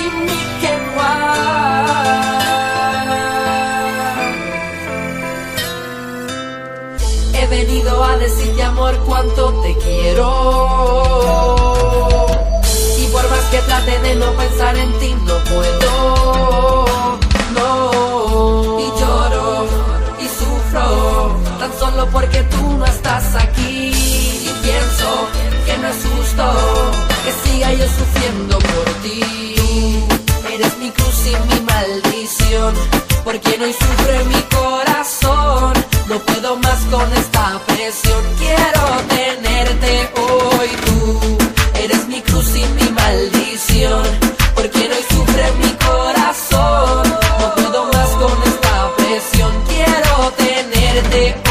give me can He venido a decirte, amor, cuánto te quiero. Y por más que trate de no pensar en ti, no puedo. No. Y lloro y sufro tan solo porque tú no estás aquí. Y pienso que no es justo que siga yo sufriendo por ti. Eres mi cruz y mi maldición, porque hoy sufre mi corazón. No puedo más con esta presión. Quiero tenerte hoy. Tú eres mi cruz y mi maldición, porque hoy sufre mi corazón. No puedo más con esta presión. Quiero tenerte hoy.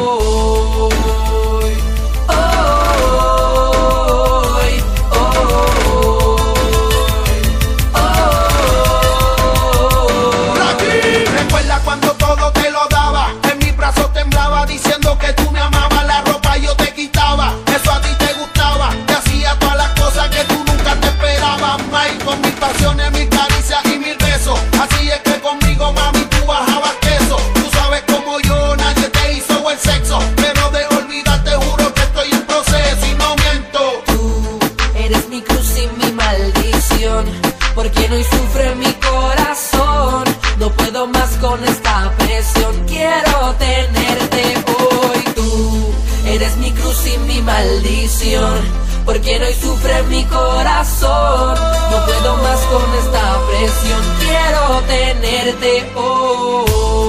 Cuando todo te lo daba, en mis brazos temblaba diciendo que tú me amabas, la ropa yo te quitaba, eso a ti te gustaba, te hacía todas las cosas que tú nunca te esperabas, más con mis pasiones, mis caricias y mis besos, así es que conmigo mami tú bajabas queso, tú sabes como yo, nadie te hizo el sexo, pero de olvidar te juro que estoy en proceso y no miento. Tú eres mi cruz y mi maldición, porque hoy sufre mi corazón. No puedo más con esta presión. Quiero tenerte hoy. Tú eres mi cruz y mi maldición, porque hoy sufre mi corazón. No puedo más con esta presión. Quiero tenerte hoy.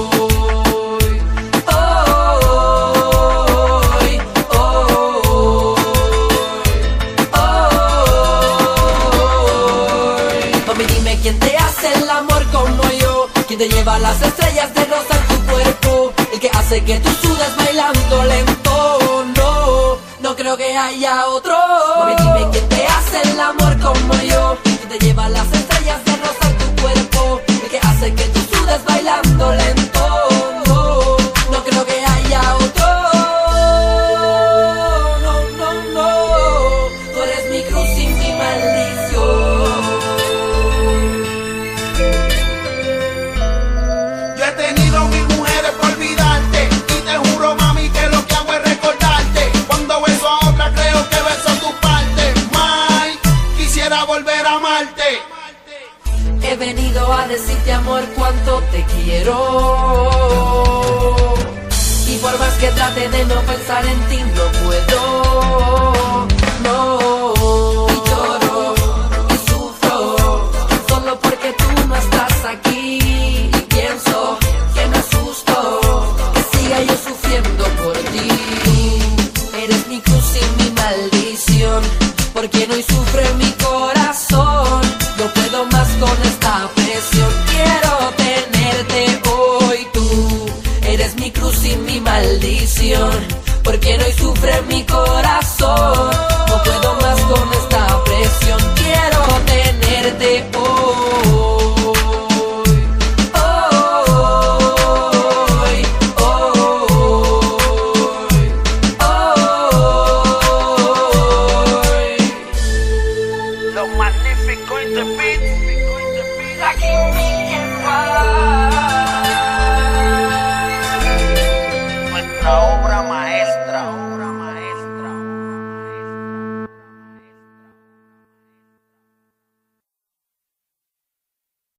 Mami, dime quién te hace el amor como yo. ¿Quién te lleva las estrellas de rosa en tu cuerpo? El que hace que tú sudes bailando lento. No, no creo que haya otro. Mami, dime quién te hace el amor como yo. ¿Quién te lleva las estrellas de rosa en tu cuerpo? El que hace que tú sudes bailando lento. No, no creo que haya otro. No, no, no. Tú eres mi cruz y mi maldición. Yo he tenido mil mujeres por olvidarte, y te juro mami que lo que hago es recordarte. Cuando beso a otra creo que beso tu parte. May, quisiera volver a amarte. He venido a decirte, amor, cuánto te quiero. Y por más que trate de no pensar en ti, no puedo. No. Y lloro y sufro solo porque tú no estás aquí. Y pienso que no es justo que siga yo sufriendo por ti. Eres mi cruz y mi maldición, porque hoy sufre mi